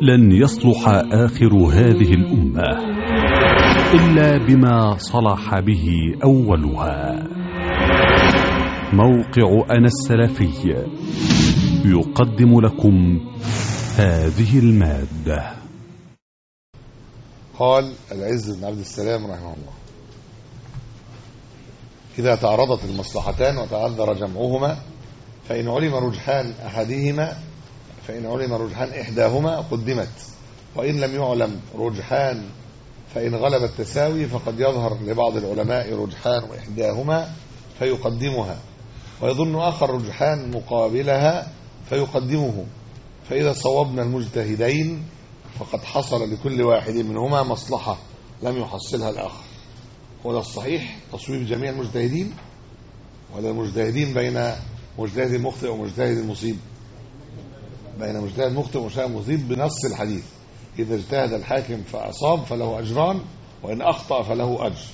لن يصلح آخر هذه الأمة إلا بما صلح به أولها. موقع أنا السلفي يقدم لكم هذه المادة. قال العز بن عبد السلام رحمه الله: إذا تعارضت المصلحتان وتعذر جمعهما فإن علم رجحان إحداهما قدمت، وإن لم يعلم رجحان فإن غلب التساوي فقد يظهر لبعض العلماء رجحان إحداهما فيقدمها، ويظن آخر رجحان مقابلها فيقدمه، فإذا صوبنا المجتهدين فقد حصل لكل واحد منهما مصلحة لم يحصلها الآخر. هو ده الصحيح؟ تصويب جميع المجتهدين، ولا المجتهدين بين مجتهد مخطئ ومجتهد مصيب؟ بين مجتهد مخطئ ومجتهد مصيب بنص الحديث: إذا اجتهد الحاكم فأصاب فله أجران، وإن أخطأ فله أجر.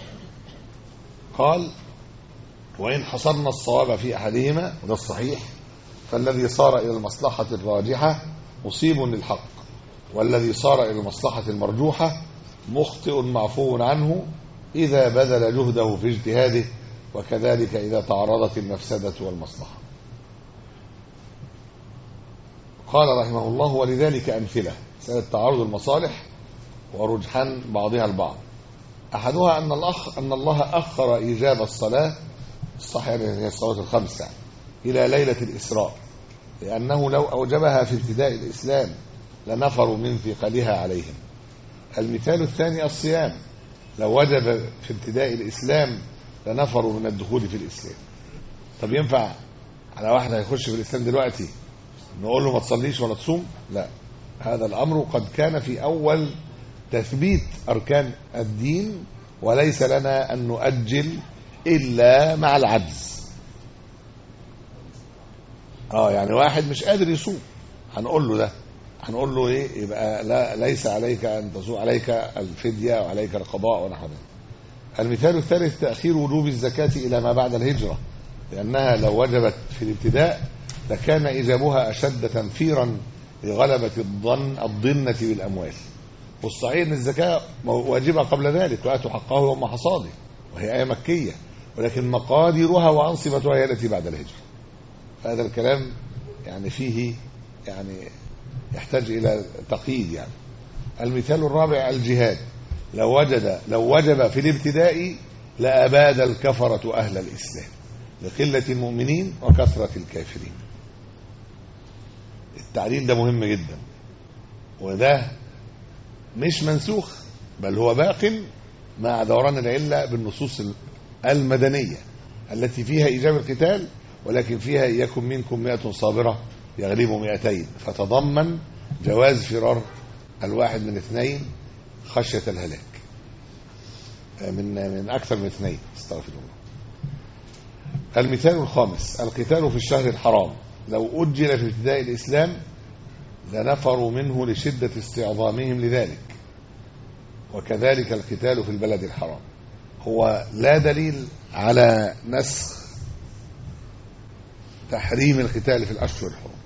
قال: وإن حصرنا الصواب في أحدهما، وده الصحيح، فالذي صار إلى المصلحة الراجحة مصيب للحق، والذي صار إلى المصلحة المرجوحة مخطئ معفو عنه إذا بذل جهده في اجتهاده، وكذلك إذا تعارضت المفسدة والمصلحة. قال رحمه الله: ولذلك أمثلة سنة تعارض المصالح ورجحان بعضها البعض. أحدها أن الله أخر إيجاب الصلاة الصحيحة، هي الصلاة الخمسة، إلى ليلة الإسراء، لأنه لو أوجبها في ابتداء الإسلام لنفروا من ثقلها عليهم. المثال الثاني الصيام، لو وجب في ابتداء الإسلام لنفروا من الدخول في الإسلام. طب ينفع على واحد هيخش في الإسلام دلوقتي نقول له ما تصليش ولا تصوم؟ لا، هذا الأمر قد كان في أول تثبيت أركان الدين، وليس لنا أن نؤجل إلا مع العجز. يعني واحد مش قادر يصوم، هنقول له ايه؟ يبقى لا، ليس عليك ان تصوم، عليك الفدية وعليك القضاء ونحو ذلك. المثال الثالث تأخير وجوب الزكاة إلى ما بعد الهجرة، لأنها لو وجبت في الابتداء لكان إيجابها أشد تنفيرا لغلبة الضنة بالأموال. والصحيح أن الزكاة واجبة قبل ذلك: وآتوا حقه يوم حصاده، وهي آية مكية، ولكن مقاديرها وأنصبتها هي التي بعد الهجرة. فهذا الكلام فيه يحتاج إلى تقييد. المثال الرابع الجهاد، لو وجب في الابتداء لأباد الكفرة أهل الإسلام لقلة المؤمنين وكثرة الكافرين. التعليل ده مهم جدا، وده مش منسوخ، بل هو باق مع دوران العلة بالنصوص المدنية التي فيها إيجاب القتال، ولكن فيها يكن منكم 100 صابرة يغلبوا 200، فتضمن جواز فرار الواحد من اثنين خشية الهلاك من أكثر من اثنين. استغفر الله. المثال الخامس القتال في الشهر الحرام، لو أجل في ابتداء الإسلام لنفروا منه لشدة استعظامهم لذلك، وكذلك القتال في البلد الحرام. هو لا دليل على نسخ تحريم القتال في الأشهر الحرام.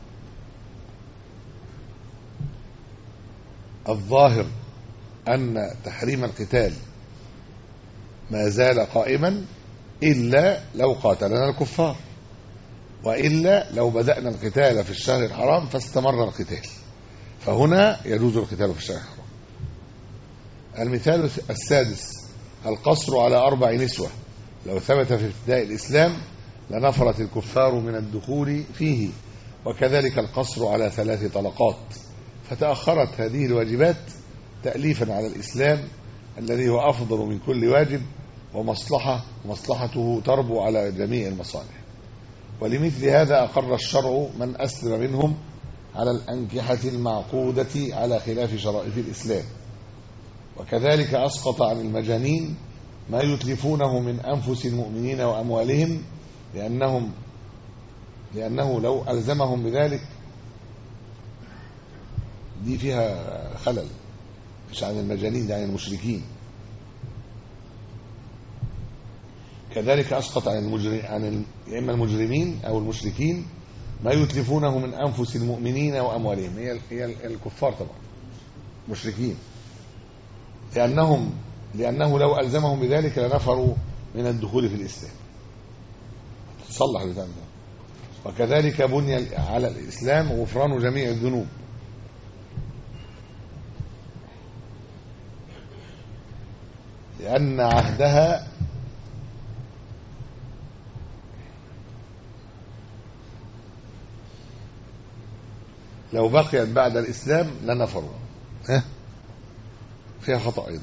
الظاهر أن تحريم القتال ما زال قائما إلا لو قاتلنا الكفار، وإلا لو بدأنا القتال في الشهر الحرام فاستمر القتال، فهنا يجوز القتال في الشهر الحرام. المثال السادس القصر على 4 نسوة، لو ثبت في ابتداء الإسلام لنفرت الكفار من الدخول فيه، وكذلك القصر على 3 طلقات، فتأخرت هذه الواجبات تأليفا على الإسلام الذي هو أفضل من كل واجب، ومصلحته تربو على جميع المصالح. ولمثل هذا أقر الشرع من أسلم منهم على الأنكحة المعقودة على خلاف شرائع الإسلام، وكذلك أسقط عن المجانين ما يتلفونه من أنفس المؤمنين وأموالهم، لأنه لو ألزمهم بذلك دي فيها خلل، مش عن المجانين، دي عن المشركين. كذلك أسقط عن إما المجرمين أو المشركين ما يتلفونه من أنفس المؤمنين وأموالهم. هي الكفار طبعا مشركين، لأنه لو ألزمهم بذلك لنفروا من الدخول في الإسلام. تصلح بذلك. وكذلك بني على الإسلام غفران جميع الذنوب، لأن عهدها لو بقيت بعد الإسلام لنفروا. فيها خطأ أيضا.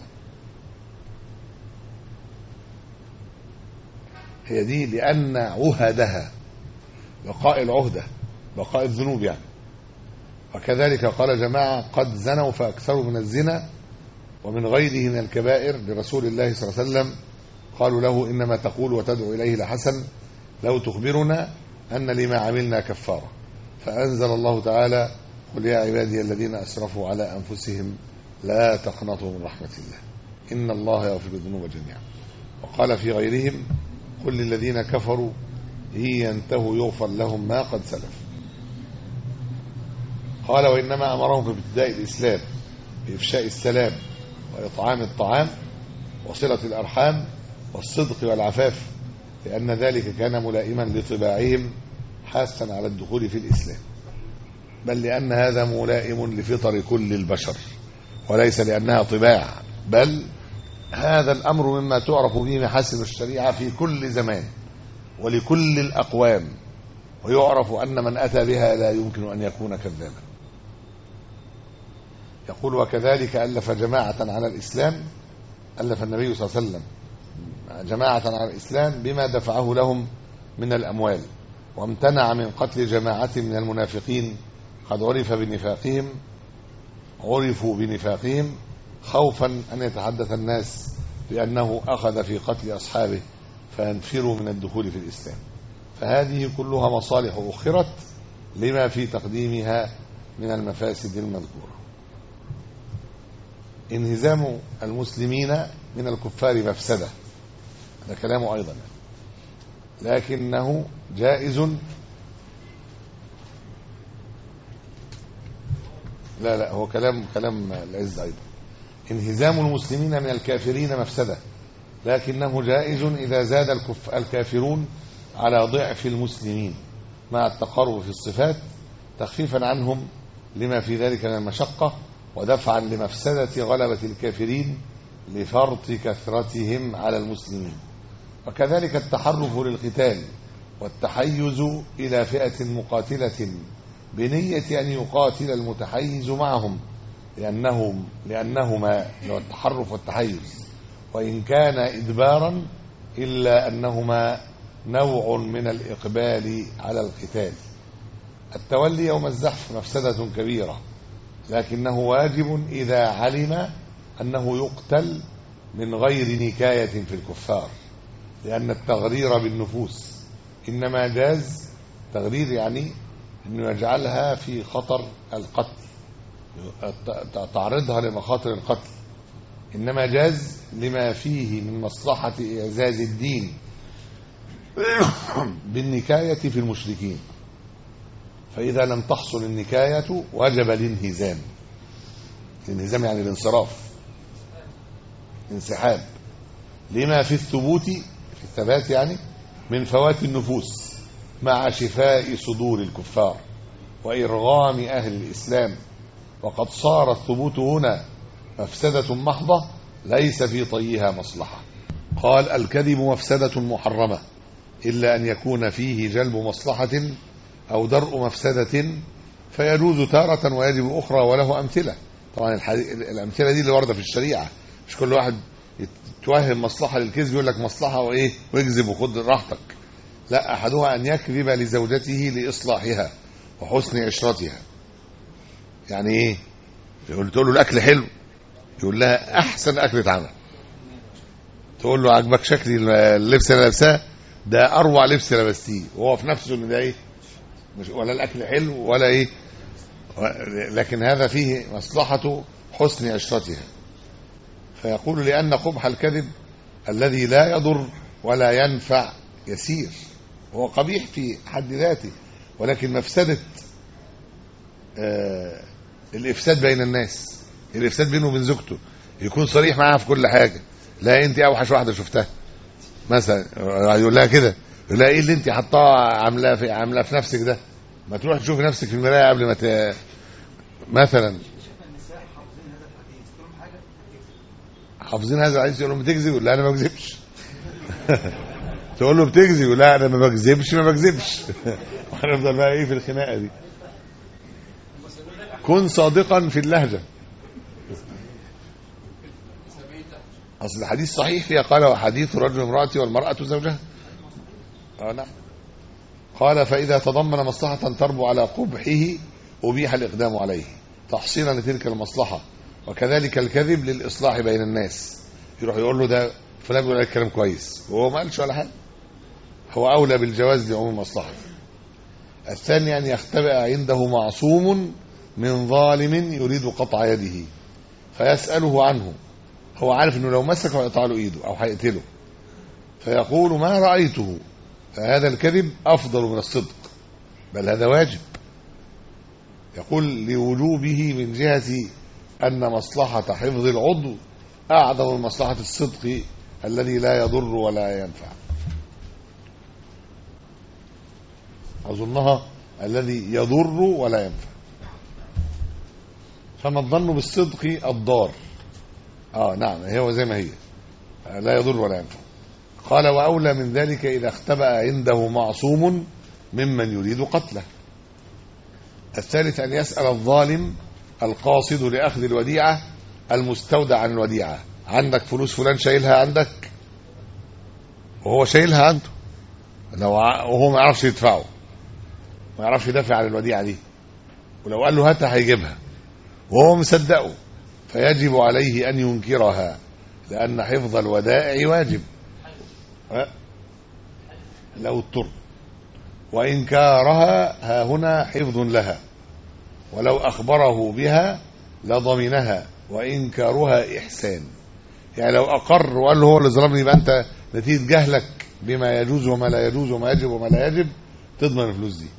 هي دي لأن عهدها، بقاء العهدة، بقاء الذنوب يعني. وكذلك قال جماعة قد زنوا فأكثروا من الزنا ومن غيره من الكبائر لرسول الله صلى الله عليه وسلم، قالوا له إنما تقول وتدعو إليه لحسن لو تخبرنا أن لما عملنا كفارة. فأنزل الله تعالى قل يا عبادي الذين أسرفوا على أنفسهم لا تقنطوا من رحمة الله إن الله يغفر الذنوب جميعا. وقال في غيرهم قل للذين كفروا إن ينتهوا يغفر لهم ما قد سلف. قال وإنما أمرهم بابتداء الإسلام بإفشاء السلام وإطعام الطعام وصلة الأرحام والصدق والعفاف، لأن ذلك كان ملائما لطباعهم حاسا على الدخول في الإسلام، بل لأن هذا ملائم لفطر كل البشر وليس لأنها طباع، بل هذا الأمر مما تعرف به محاسن الشريعة في كل زمان ولكل الأقوام، ويعرف أن من أتى بها لا يمكن أن يكون كذابا. يقول وكذلك ألف جماعة على الإسلام، ألف النبي صلى الله عليه وسلم جماعة على الإسلام بما دفعه لهم من الأموال، وامتنع من قتل جماعة من المنافقين قد عرفوا بنفاقهم خوفا أن يتحدث الناس بأنه أخذ في قتل أصحابه فينفروا من الدخول في الإسلام. فهذه كلها مصالح أخرت لما في تقديمها من المفاسد المذكورة. انهزام المسلمين من الكفار مفسدة، هذا كلامه أيضا، لكنه جائز. لا هو كلام العز أيضا. انهزام المسلمين من الكافرين مفسدة، لكنه جائز إذا زاد الكافرون على ضعف المسلمين مع التقارب في الصفات تخفيفا عنهم لما في ذلك من المشقة ودفعا لمفسدة غلبة الكافرين لفرط كثرتهم على المسلمين. وكذلك التحرف للقتال والتحيز إلى فئة مقاتلة بنية أن يقاتل المتحيز معهم، لأنهما لو التحرف والتحيز وإن كان إدبارا إلا أنهما نوع من الإقبال على القتال. التولي يوم الزحف مفسدة كبيرة، لكنه واجب إذا علم أنه يقتل من غير نكاية في الكفار، لأن التغرير بالنفوس إنما جاز تغرير، يعني أنه يجعلها في خطر القتل، تعرضها لمخاطر القتل، إنما جاز لما فيه من مصلحة إعزاز الدين بالنكاية في المشركين. فإذا لم تحصل النكاية وجب الانهزام يعني الانصراف، انسحاب، لما في الثبات يعني من فوات النفوس مع شفاء صدور الكفار وإرغام أهل الإسلام. وقد صار الثبوت هنا مفسدة محضة ليس في طيها مصلحة. قال الكذب مفسدة محرمة إلا أن يكون فيه جلب مصلحة أو درء مفسدة فيجوز تارة ويجب أخرى، وله أمثلة. طبعا الأمثلة دي اللي واردة في الشريعة، مش كل واحد يتوهم مصلحة للكذب يقول لك مصلحة وإيه ويكذب وخد راحتك. لا، أحدها أن يكذب لزوجته لإصلاحها وحسن عشرتها. يعني إيه؟ تقول له الأكل حلو، يقول لها أحسن أكل اتعمل. تقول له عجبك شكل اللبس اللي لابساه؟ ده أروع لبس لبستيه، وهو في نفسه إن ده إيه؟ مش ولا الأكل حلو ولا إيه، لكن هذا فيه مصلحة حسن عشرتها. فيقول لأن قبح الكذب الذي لا يضر ولا ينفع يسير، هو قبيح في حد ذاته ولكن مفسدة الإفساد بين الناس، الإفساد بينه وبين زوجته، يكون صريح معاها في كل حاجة. لا أنت أوحش واحدة شفتها مثلا، يقول لها كده، يقول لها إيه اللي أنت حطاه عاملاه في نفسك ده؟ ما تروح تشوفي نفسك في المراية قبل ما مثلا. حافظين هذا الحديث، يقول له بتكذب؟ يقول لا أنا ما بكذبش. تقول له بتكذب؟ يقول لا أنا ما بكذبش ما بكذبش. وهنفضل بقى إيه في الخناقة دي. كن صادقا في اللهجة. أصل الحديث صحيح فيها قال وحديث رجل امرأتي والمرأة زوجها. نعم. قال فإذا تضمن مصلحة تربو على قبحه أبيح الإقدام عليه تحصيلا لتلك المصلحة. وكذلك الكذب للإصلاح بين الناس، يروح يقول له ده فلان بيقول عليك كلام كويس وهو ما قالش ولا حاجة، هو أولى بالجواز لعموم المصلحة. الثاني أن يختبئ عنده معصوم من ظالم يريد قطع يده فيسأله عنه، هو عارف انه لو مسكه هيقطع له ايده او هيقتله، فيقول ما رأيته، فهذا الكذب افضل من الصدق، بل هذا واجب. يقول لوجوبه من جهة ان مصلحة حفظ العضو اعظم من مصلحة الصدق الذي لا يضر ولا ينفع. اظنها الذي يضر ولا ينفع. فما الظن بالصدق الضار. نعم هو زي ما هي لا يضر ولا ينفع. قال وأولى من ذلك إذا اختبأ عنده معصوم ممن يريد قتله. الثالث أن يسأل الظالم القاصد لأخذ الوديعة المستودع عن الوديعة، عندك فلوس فلان شايلها عندك وهو شايلها عنده، وهو ما يعرفش يدفعه، ما يعرفش يدافع عن الوديعة دي، ولو قال له هاتها هيجيبها وهو مصدقه، فيجب عليه أن ينكرها لأن حفظ الودائع واجب لو اضطر، وإنكارها ها هنا حفظ لها، ولو أخبره بها لضمنها، وإنكارها إحسان. يعني لو أقر وقال له هو اللي ظلمني، يبقى أنت نتيجة جهلك بما يجوز وما لا يجوز وما يجب وما لا يجب تضمن الفلوس دي.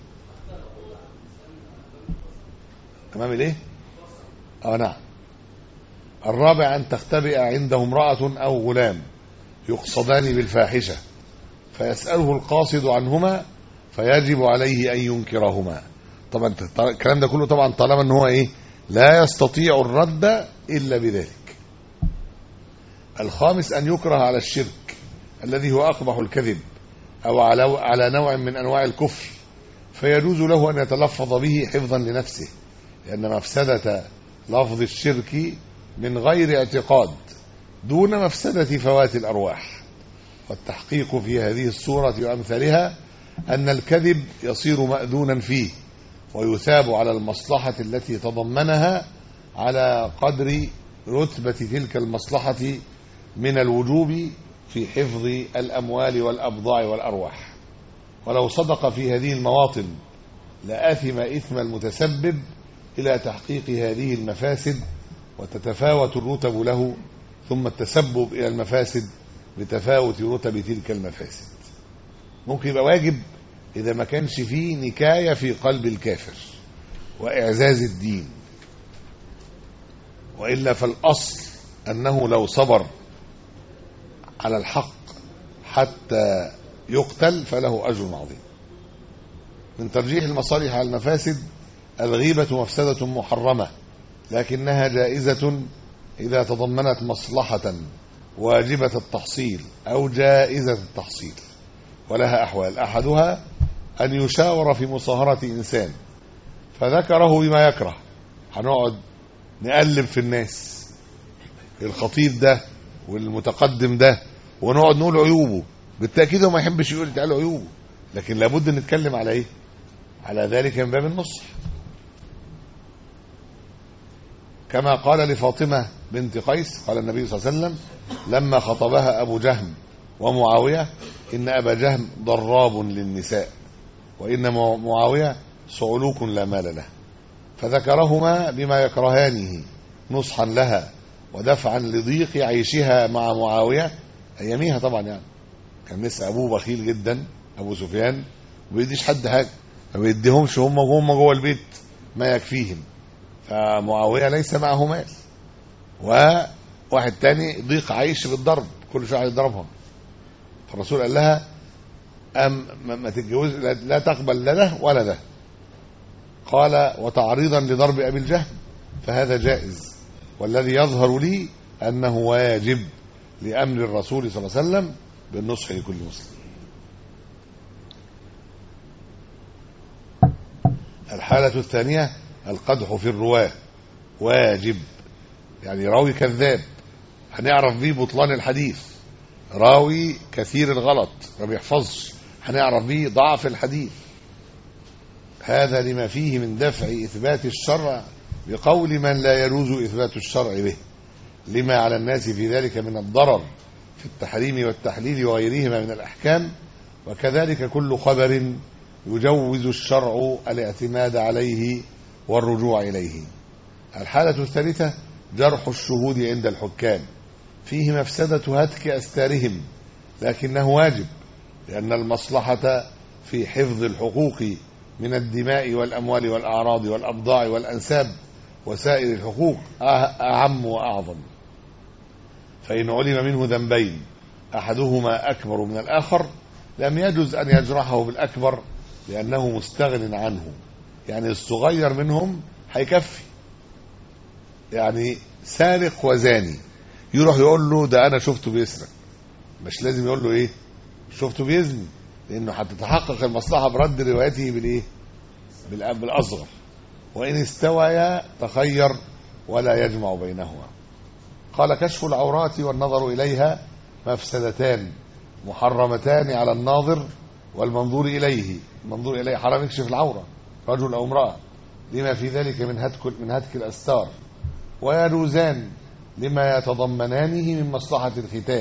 تمام ليه؟ نعم. الرابع أن تختبئ عنده امرأة أو غلام يقصدان بالفاحشة فيسأله القاصد عنهما فيجب عليه أن ينكرهما. طبعا الكلام ده كله طبعا طالما أنه هو لا يستطيع الرد إلا بذلك. الخامس أن يكره على الشرك الذي هو أقبح الكذب أو على نوع من أنواع الكفر، فيجوز له أن يتلفظ به حفظا لنفسه، لأن مفسدة لفظ الشرك من غير اعتقاد دون مفسدة فوات الأرواح. والتحقيق في هذه الصورة وأمثالها أن الكذب يصير مأذونا فيه ويثاب على المصلحة التي تضمنها على قدر رتبة تلك المصلحة من الوجوب في حفظ الأموال والأبضاع والأرواح. ولو صدق في هذه المواطن لآثم إثم المتسبب إلى تحقيق هذه المفاسد، وتتفاوت الرتب له، ثم التسبب إلى المفاسد بتفاوت رتب تلك المفاسد. ممكن يبقى واجب إذا ما كانش فيه نكاية في قلب الكافر وإعزاز الدين، وإلا فالأصل أنه لو صبر على الحق حتى يقتل فله أجر عظيم. من ترجيح المصالح على المفاسد الغيبة مفسدة محرمة، لكنها جائزة إذا تضمنت مصلحة واجبة التحصيل أو جائزة التحصيل، ولها أحوال. أحدها أن يشاور في مصاهرة إنسان فذكره بما يكره، هنقعد نقلب في الناس الخطيب ده والمتقدم ده ونقعد نقول عيوبه، بالتأكيد هو ما يحبش يقول تعالوا عيوبه، لكن لابد نتكلم على على ذلك من باب النصح. كما قال لفاطمة بنت قيس قال النبي صلى الله عليه وسلم لما خطبها أبو جهم ومعاوية إن أبا جهم ضراب للنساء وإن معاوية صعلوك لا مال له، فذكرهما بما يكرهانه نصحا لها ودفعا لضيق عيشها مع معاوية أياميها. طبعا يعني كان لسه أبوه بخيل جدا أبو سفيان وبيديش حد حاجة، ما بيديهمش، هم جوه البيت ما يكفيهم. فمعاوية ليس معه مال، وواحد تاني ضيق عيش بالضرب، كل شوية يضربها. فالرسول قال لها ما تتجوز، لا تقبل لا ده ولا ده. قال وتعريضا لضرب أبي الجهل فهذا جائز، والذي يظهر لي أنه واجب لأمر الرسول صلى الله عليه وسلم بالنصح لكل مسلم. الحالة الثانية القدح في الرواة، واجب، يعني راوي كذاب هنعرف بيه بطلان الحديث، راوي كثير الغلط ما بيحفظش هنعرف بيه ضعف الحديث. هذا لما فيه من دفع إثبات الشرع بقول من لا يجوز إثبات الشرع به، لما على الناس في ذلك من الضرر في التحريم والتحليل وغيرهما من الأحكام. وكذلك كل خبر يجوز الشرع الاعتماد عليه والرجوع إليه. الحالة الثالثة جرح الشهود عند الحكام، فيه مفسدة هتك أستارهم، لكنه واجب، لأن المصلحة في حفظ الحقوق من الدماء والأموال والأعراض والأبضاع والأنساب وسائر الحقوق أعم وأعظم. فإن علم منه ذنبين أحدهما أكبر من الآخر لم يجوز أن يجرحه بالأكبر لأنه مستغن عنه، يعني الصغير منهم هيكفي. يعني سارق وزاني يروح يقول له ده أنا شفته بيسرق، مش لازم يقول له إيه شفته بيزني، لأنه هتتحقق المصلحة برد روايته بالإيه بالأصغر. وإن استويا تخير ولا يجمع بينهما. قال كشف العورات والنظر إليها مفسدتان محرمتان على الناظر والمنظور إليه. المنظور إليه حرام يكشف العورة رجل أو امرأة لما في ذلك من هتك الأستار، ويجوزان لما يتضمنانه من مصلحة الختان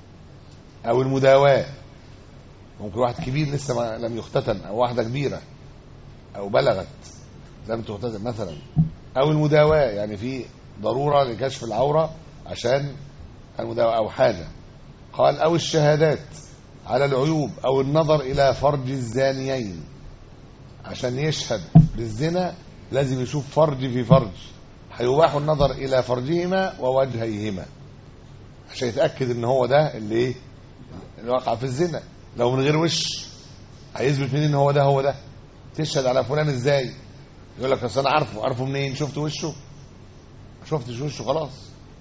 أو المداواة. ممكن واحد كبير لسه لم يختتن، أو واحدة كبيرة أو بلغت لم تختتن مثلا، أو المداواة يعني في ضرورة لكشف العورة عشان المداواة أو حاجة. قال أو الشهادات على العيوب، أو النظر إلى فرج الزانيين، عشان يشهد بالزنا لازم يشوف فرج في فرج، هيباح النظر إلى فرجهما ووجهيهما عشان يتأكد ان هو ده اللي وقع في الزنا. لو من غير وش هيثبت منين ان هو ده؟ تشهد على فلان ازاي؟ يقول لك اصل انا عارفه منين؟ شفت وشه؟ ما شفتش وشه خلاص.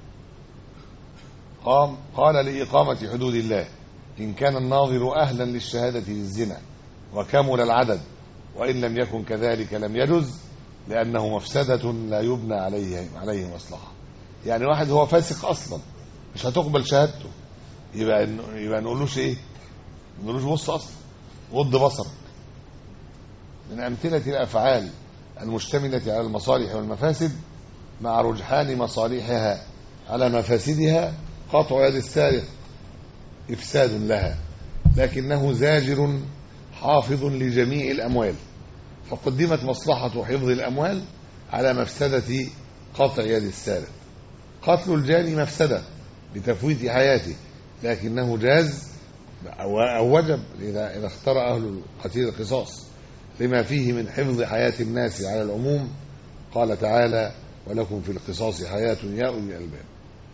قال لإقامة حدود الله إن كان الناظر أهلا للشهادة للزنا وكمل العدد، وإن لم يكن كذلك لم يجز، لأنه مفسدة لا يبنى عليه مصلحة. يعني واحد هو فاسق أصلا مش هتقبل شهادته، يبقى نقولوش إيه؟ نقولوش بص أصلا، غض بصرك. من أمثلة الأفعال المشتملة على المصالح والمفاسد مع رجحان مصالحها على مفاسدها قطع يد السارق إفساد لها، لكنه زاجر حافظ لجميع الأموال، فقدمت مصلحة حفظ الأموال على مفسدة قطع يد السارق. قتل الجاني مفسدة لتفويت حياته، لكنه جاز أو وجب إذا اختار أهل القتيل القصاص، لما فيه من حفظ حياة الناس على العموم. قال تعالى ولكم في القصاص حياة يا أولي الألباب.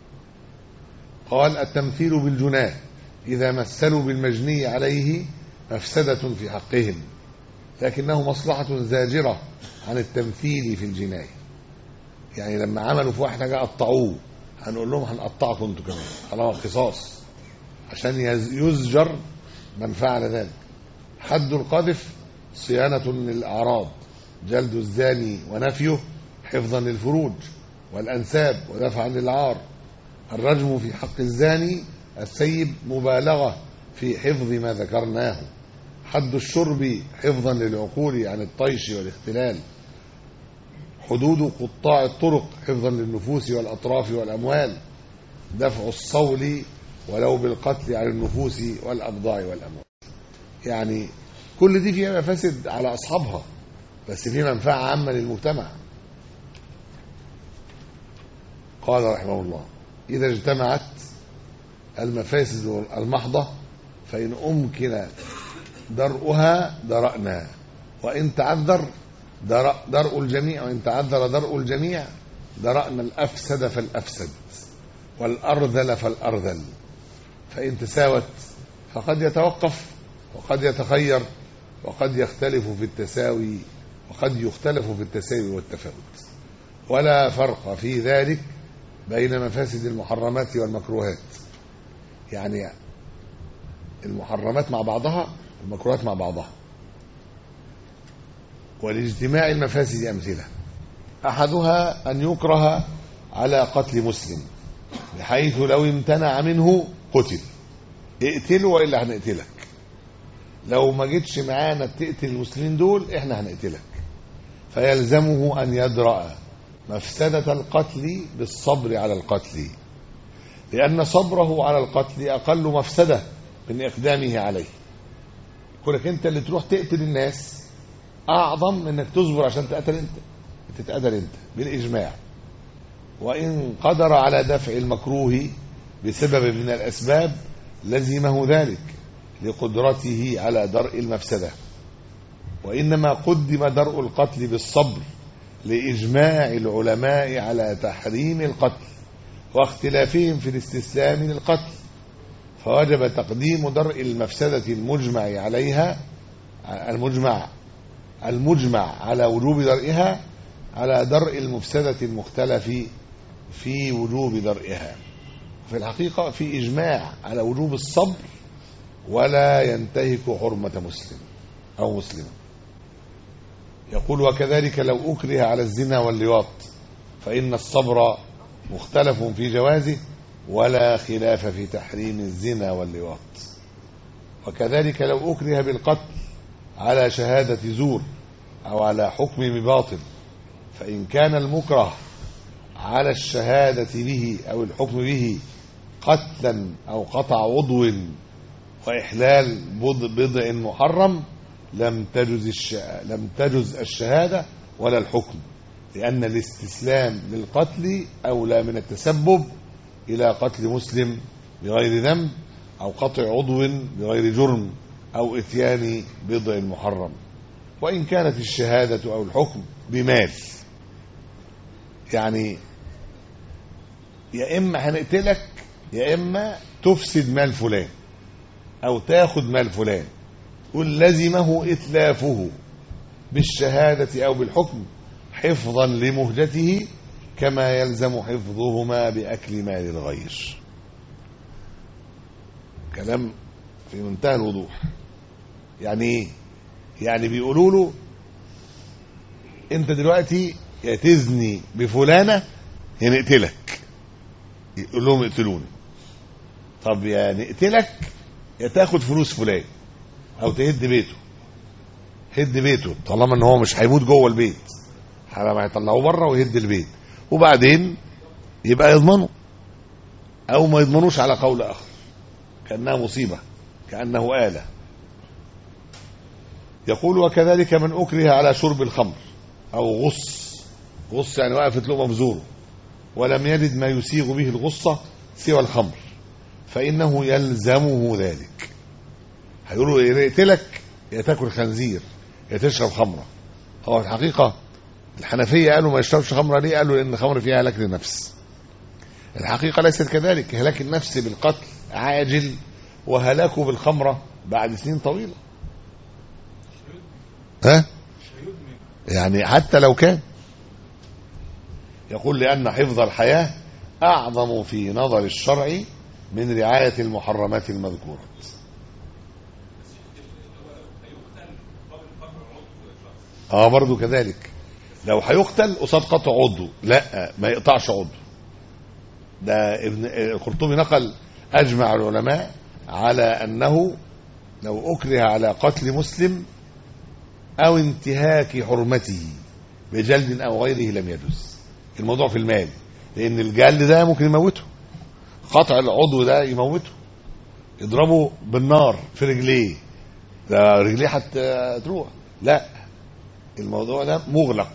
قال التمثيل بالجناه إذا مثلوا بالمجني عليه مفسدة في حقهم، لكنه مصلحة زاجرة عن التمثيل في الجناية. يعني لما عملوا في واحد حاجة قطعوه، هنقول لهم هنقطعكم انتوا كمان، خلاص قصاص، عشان يزجر من فعل ذلك. حد القذف صيانة للأعراض، جلد الزاني ونفيه حفظا للفروج والأنساب ودفعا للعار. الرجم في حق الزاني السيب مبالغة في حفظ ما ذكرناه. حد الشرب حفظا للعقول عن الطيش والاختلال. حدود قطاع الطرق حفظا للنفوس والأطراف والأموال. دفع الصول ولو بالقتل عن النفوس والأبضاع والأموال. يعني كل دي فيها مفاسد على أصحابها، بس فيه منفعة عامة للمجتمع. قال رحمه الله إذا اجتمعت المفاسد المحضة فإن أمكن درءها درأنا، وإن تعذر درء الجميع، وإن تعذر درء الجميع درأنا الأفسد فالأفسد والأرذل فالأرذل. فإن تساوت فقد يتوقف وقد يتخير وقد يختلف في التساوي وقد يختلف في التساوي والتفاوت، ولا فرق في ذلك بين مفاسد المحرمات والمكروهات. يعني المحرمات مع بعضها والمكروهات مع بعضها. ولاجتماع المفاسد أمثلة: أحدها أن يكره على قتل مسلم بحيث لو امتنع منه قتل، اقتله وإلا هنقتلك، لو ما جيتش معانا تقتل المسلمين دول احنا هنقتلك، فيلزمه أن يدرأ مفسدة القتل بالصبر على القتل، لأن صبره على القتل أقل مفسدة من إقدامه عليه. كونك أنت اللي تروح تقتل الناس أعظم من أنك تصبر عشان تتقتل أنت بالإجماع. وإن قدر على دفع المكروه بسبب من الأسباب لزمه ذلك لقدرته على درء المفسدة. وإنما قدم درء القتل بالصبر لإجماع العلماء على تحريم القتل واختلافهم في الاستسلام للقتل، فوجب تقديم درء المفسدة المجمع عليها المجمع على وجوب درئها على درء المفسدة المختلف في وجوب درئها. في الحقيقة في إجماع على وجوب الصبر ولا ينتهك حرمة مسلم أو مسلمة. يقول: وكذلك لو أكره على الزنا واللواط فإن الصبر مختلف في جوازه ولا خلاف في تحريم الزنا واللواط. وكذلك لو أكره بالقتل على شهادة زور أو على حكم بباطل، فإن كان المكره على الشهادة به أو الحكم به قتلا أو قطع عضو وإحلال بضع محرم لم تجز الشهادة ولا الحكم، لأن الاستسلام للقتل أولى من التسبب إلى قتل مسلم بغير ذنب أو قطع عضو بغير جرم أو إتيان بضع محرم، وإن كانت الشهادة أو الحكم بمال. يعني يا إما هنقتلك يا إما تفسد مال فلان أو تاخد مال فلان، قل لزمه إتلافه بالشهادة أو بالحكم حفظا لمهجته كما يلزم حفظهما بأكل مال الغير. كلام في منتهى الوضوح. يعني ايه؟ يعني بيقولوا له انت دلوقتي يا تزني بفلانة يا نقتلك. يقول لهم اقتلوني. طب يا نقتلك يا تاخد فلوس فلان او تهد بيته. هد بيته طالما ان هو مش هيموت جوه البيت، ما هيطلعوه بره ويهد البيت، وبعدين يبقى يضمنه او ما يضمنوش على قول اخر، كأنها مصيبة كأنه آلة. يقول: وكذلك من أكره على شرب الخمر أو غص يعني وقفت له مبزوره ولم يجد ما يسيغ به الغصة سوى الخمر فإنه يلزمه ذلك. هيقولوا يقتلك يا تاكل خنزير يا تشرب خمرة. هو في الحقيقة الحنفية قالوا ما يشربش خمرة ليه؟ قالوا لأن الخمر فيها هلاك للنفس. الحقيقة ليست كذلك، هلاك النفس بالقتل عاجل وهلاكه بالخمرة بعد سنين طويلة. يعني حتى لو كان. يقول: لأن حفظ الحياة أعظم في نظر الشرع من رعاية المحرمات المذكورة. برضو كذلك لو هيقتل قصاد قطع عضو لا ما يقطعش عضو. ده ابن القرطبي نقل أجمع العلماء على أنه لو أكره على قتل مسلم أو انتهاك حرمته بجلد أو غيره لم يجوز. الموضوع في المال، لأن الجلد ده ممكن يموته، قطع العضو ده يموته، يضربه بالنار في رجليه، ده رجليه حتى تروح. لا، الموضوع ده مغلق،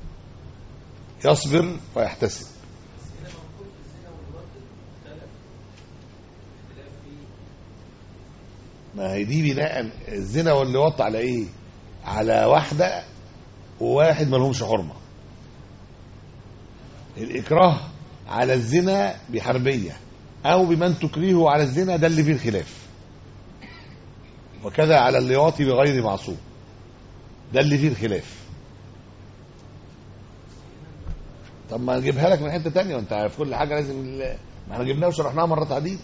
يصبر ويحتسب. ما هي دي بناء الزنا واللواط على ايه؟ على واحدة وواحد ما لهمش حرمة. الإكراه على الزنا بحربية أو بمن تكرهه على الزنا ده اللي فيه الخلاف. وكذا على اللواط بغير معصوم، ده اللي فيه الخلاف. طب ما نجيبها لك من حتة تانية، وانت عارف كل حاجة لازم ما احنا جبناها وشرحناها مرات عديدة.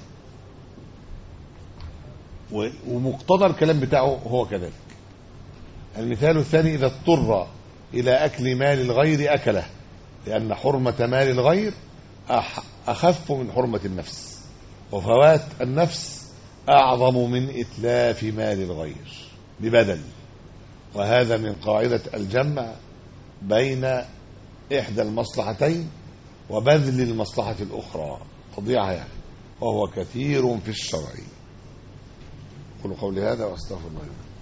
ومقتضى الكلام بتاعه هو كذلك. المثال الثاني: إذا اضطر إلى أكل مال الغير أكله، لأن حرمة مال الغير أخف من حرمة النفس، وفوات النفس أعظم من إتلاف مال الغير ببدل. وهذا من قاعدة الجمع بين إحدى المصلحتين وبذل المصلحة الأخرى تضيعها يعني، وهو كثير في الشرع. قولوا قولي هذا وأستغفر الله.